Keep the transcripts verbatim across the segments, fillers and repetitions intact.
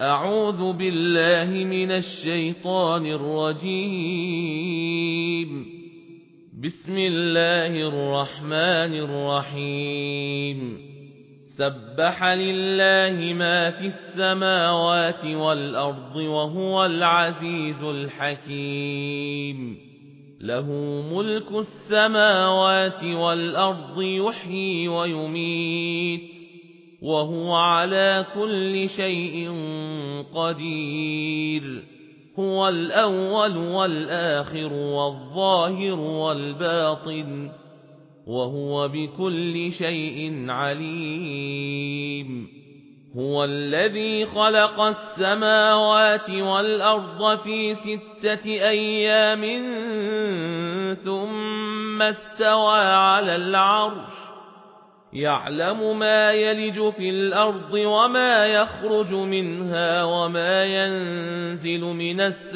أعوذ بالله من الشيطان الرجيم. بسم الله الرحمن الرحيم. سبح لله ما في السماوات والأرض وهو العزيز الحكيم. له ملك السماوات والأرض يحيي ويميت وهو على كل شيء قدير. هو الأول والآخر والظاهر والباطن وهو بكل شيء عليم. هو الذي خلق السماوات والأرض في ستة أيام ثم استوى على العرش يعلم ما يلج في الأرض وما يخرج منها وما ينزل من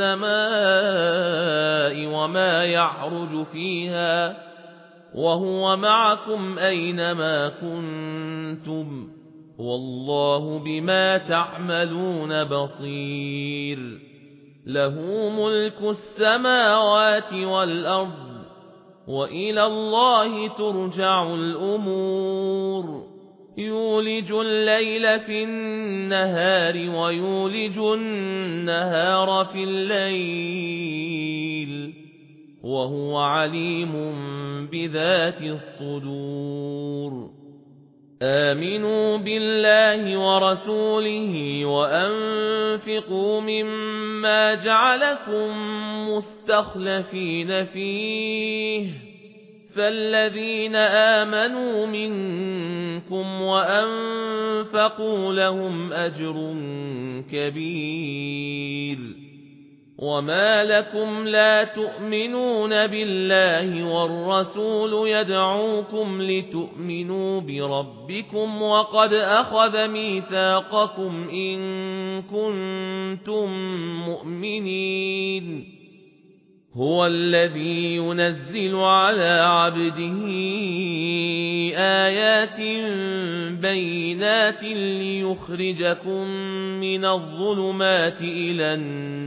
السماء وما يعرج فيها وهو معكم أينما كنتم والله بما تعملون بصير. له ملك السماوات والأرض وإلى الله ترجع الأمور. يولج الليل في النهار ويولج النهار في الليل وهو عليم بذات الصدور. آمنوا بالله ورسوله وأنفقوا مما جعلكم مستخلفين فيه فالذين آمنوا منكم وأنفقوا لهم أجر كبير. وما لكم لا تؤمنون بالله والرسول يدعوكم لتؤمنوا بربكم وقد أخذ ميثاقكم إن كنتم مؤمنين. هو الذي ينزل على عبده آيات بينات ليخرجكم من الظلمات إلى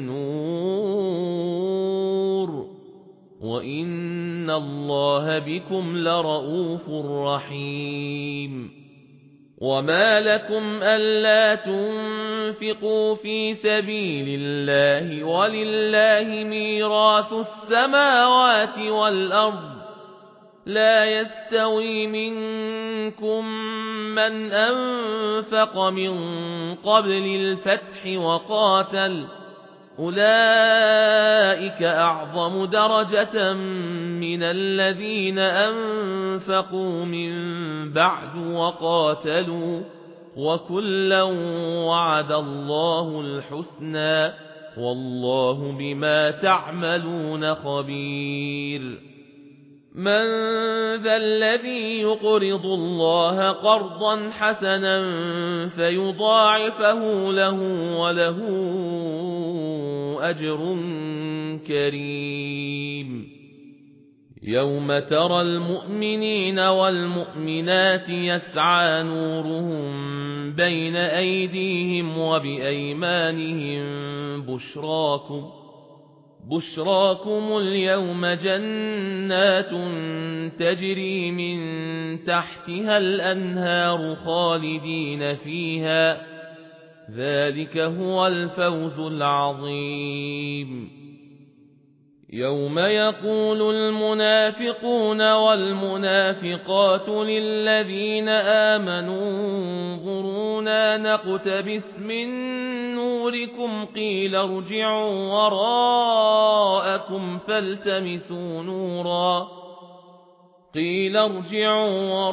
النور وإن الله بكم لرؤوف رحيم. وما لكم ألا تنفقوا في سبيل الله ولله ميراث السماوات والأرض لا يستوي منكم من أنفق من قبل الفتح وقاتل أولئك أعظم درجة من الذين أنفقوا من بعد وقاتلوا وكلا وعد الله الحسنى والله بما تعملون خبير. من ذا الذي يقرض الله قرضا حسنا فيضاعفه له وله أجر كريم. يوم ترى المؤمنين والمؤمنات يسعى نورهم بين أيديهم وبأيمانهم بشراكم بشراكم اليوم جنات تجري من تحتها الأنهار خالدين فيها ذلك هو الفوز العظيم. يوم يقول المنافقون والمنافقات للذين آمنوا انظرونا نقتبس من نوركم قيل ارجعوا وراءكم فالتمسوا نورا قيل ارجعوا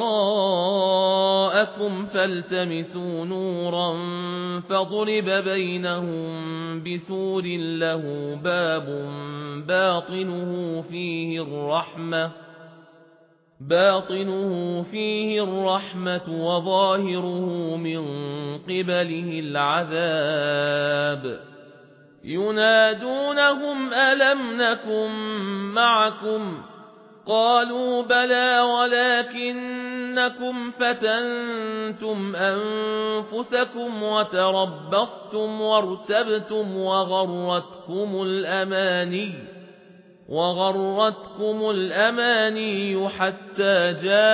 وراءكم فالتمسوا نورا فضرب بينهم بسور له باب باطنه فيه الرحمة باطنه فيه الرحمة وظاهره من قبله العذاب. ينادونهم ألم نكن معكم قالوا بلى ولكن إنكم فتنتم أنفسكم وتربصتم وارتبتم وغرتكم الأماني وغرتكم الأماني حتى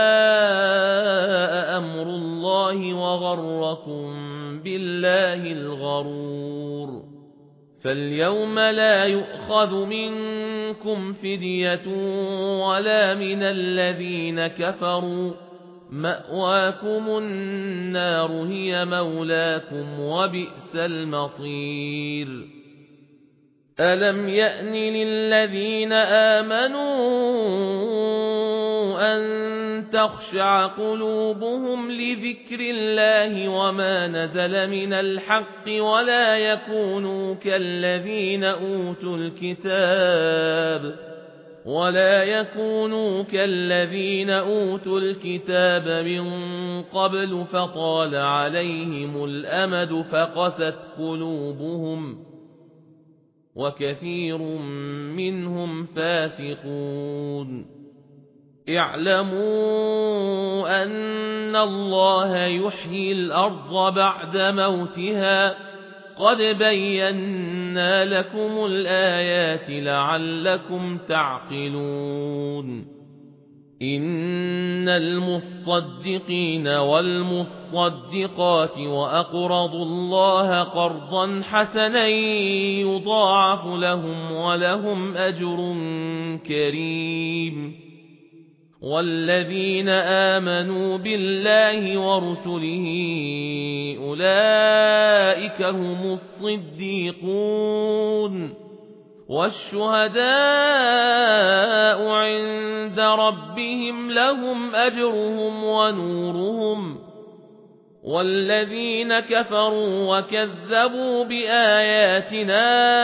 جاء أمر الله وغركم بالله الغرور فاليوم لا يؤخذ منكم فدية ولا من الذين كفروا مأواكم النار هي مولاكم وبئس المصير ألم يأن للذين آمنوا أن تخشع قلوبهم لذكر الله وما نزل من الحق ولا يكونوا كالذين أوتوا الكتاب ولا يكونوا كالذين أوتوا الكتاب من قبل فطال عليهم الأمد فقست قلوبهم وكثير منهم فاسقون اعلموا أن الله يحيي الأرض بعد موتها قد بينا لكم الآيات لعلكم تعقلون إن المصدقين والمصدقات وأقرضوا الله قرضا حسنا يضاعف لهم ولهم أجر كريم والذين آمنوا بالله ورسله أولئك هم الصديقون والشهداء عند ربهم لهم أجرهم ونورهم والذين كفروا وكذبوا بآياتنا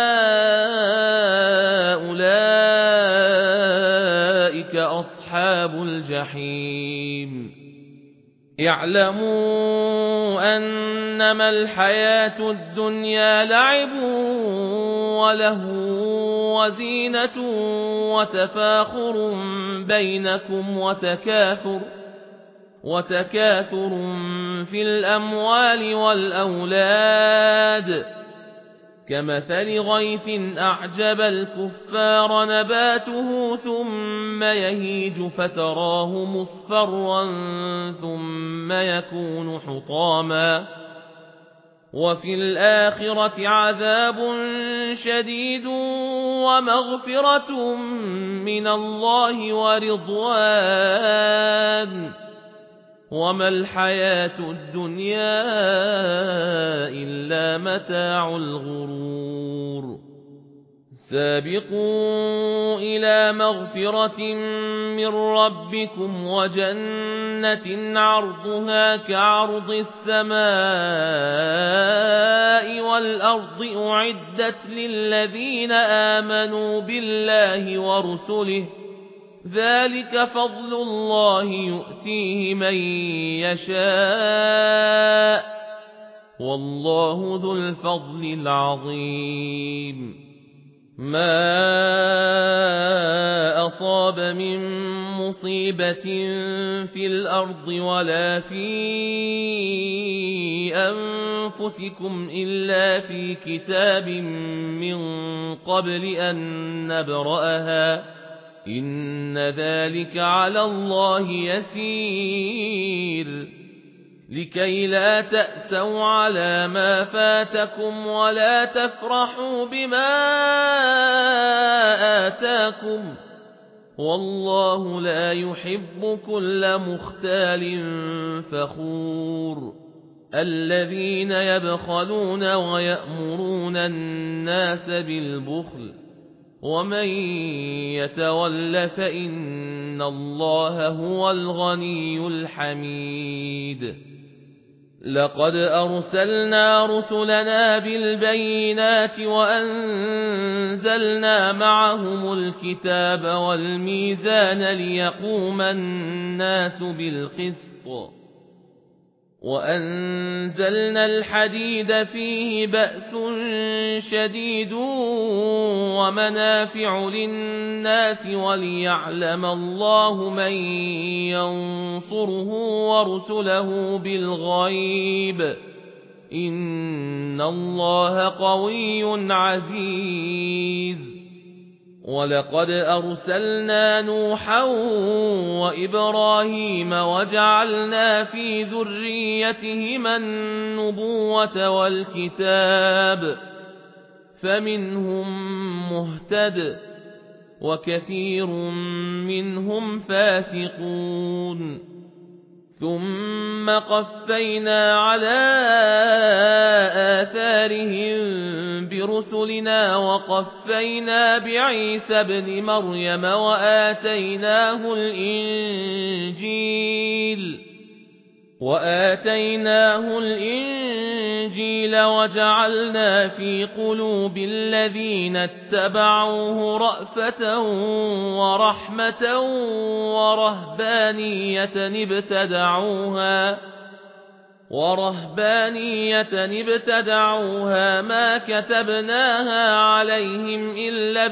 أولئك أصحاب الجحيم اعلموا أنما الحياة الدنيا لعب وله وزينة وتفاخر بينكم وتكاثر وتكاثر في الأموال والأولاد كمثل غيث أعجب الكفار نباته ثم يهيج فتراه مصفرا ثم يكون حطاما وفي الآخرة عذاب شديد ومغفرة من الله ورضوان وما الحياة الدنيا إلا متاع الغرور سابقوا إلى مغفرة من ربكم وجنة عرضها كعرض السماء والأرض أعدت للذين آمنوا بالله ورسله ذلك فضل الله يؤتيه من يشاء والله ذو الفضل العظيم ما أصاب من مصيبة في الأرض ولا في أنفسكم إلا في كتاب من قبل أن نبرأها إن ذلك على الله يسير لكي لا تأسوا على ما فاتكم ولا تفرحوا بما آتاكم والله لا يحب كل مختال فخور الذين يبخلون ويأمرون الناس بالبخل ومن يتول فإن الله هو الغني الحميد لقد أرسلنا رسلنا بالبينات وأنزلنا معهم الكتاب والميزان ليقوم الناس بالقسط وأنزلنا الحديد فيه بأس شديد ومنافع للناس وليعلم الله من ينصره ورسله بالغيب إن الله قوي عزيز. ولقد أرسلنا نوحا وإبراهيم وجعلنا في ذريتهما النبوة والكتاب فمنهم مهتد وكثير منهم فاسقون. ثم قفينا على آثارهم برسلنا وقفينا بعيسى ابن مريم وآتيناه الإنجيل وآتيناه الإنجيل وجعلنا في قلوب الذين اتبعوه رأفة ورحمة ورهبانية ابتدعوها ورهبانية ابتدعوها ما كتبناها عليهم إلا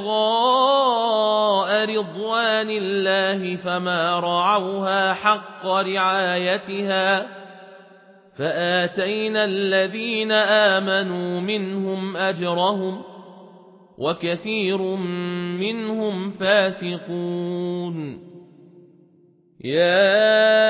ابتغاء رضوان الله فما رعوها حق رعايتها فآتينا الذين آمنوا منهم أجرهم وكثير منهم فاسقون. يا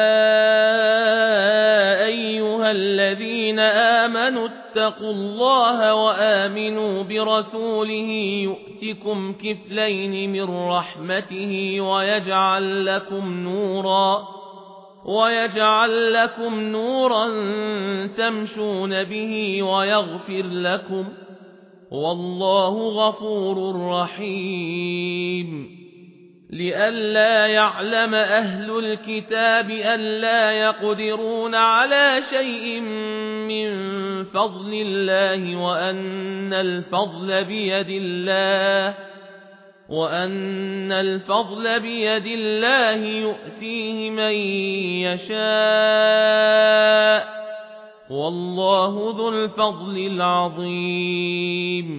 أيها الذين آمنوا اتقوا الله وآمنوا برسوله يؤتكم كفلين من رحمته ويجعل لكم نورا ويجعل لكم نورا تمشون به ويغفر لكم والله غفور رحيم. لئلا يعلم أهل الكتاب ألا يقدرون على شيء من فضل الله وأن الفضل بيد الله وأن الفضل بيد الله يؤتيه من يشاء والله ذو الفضل العظيم.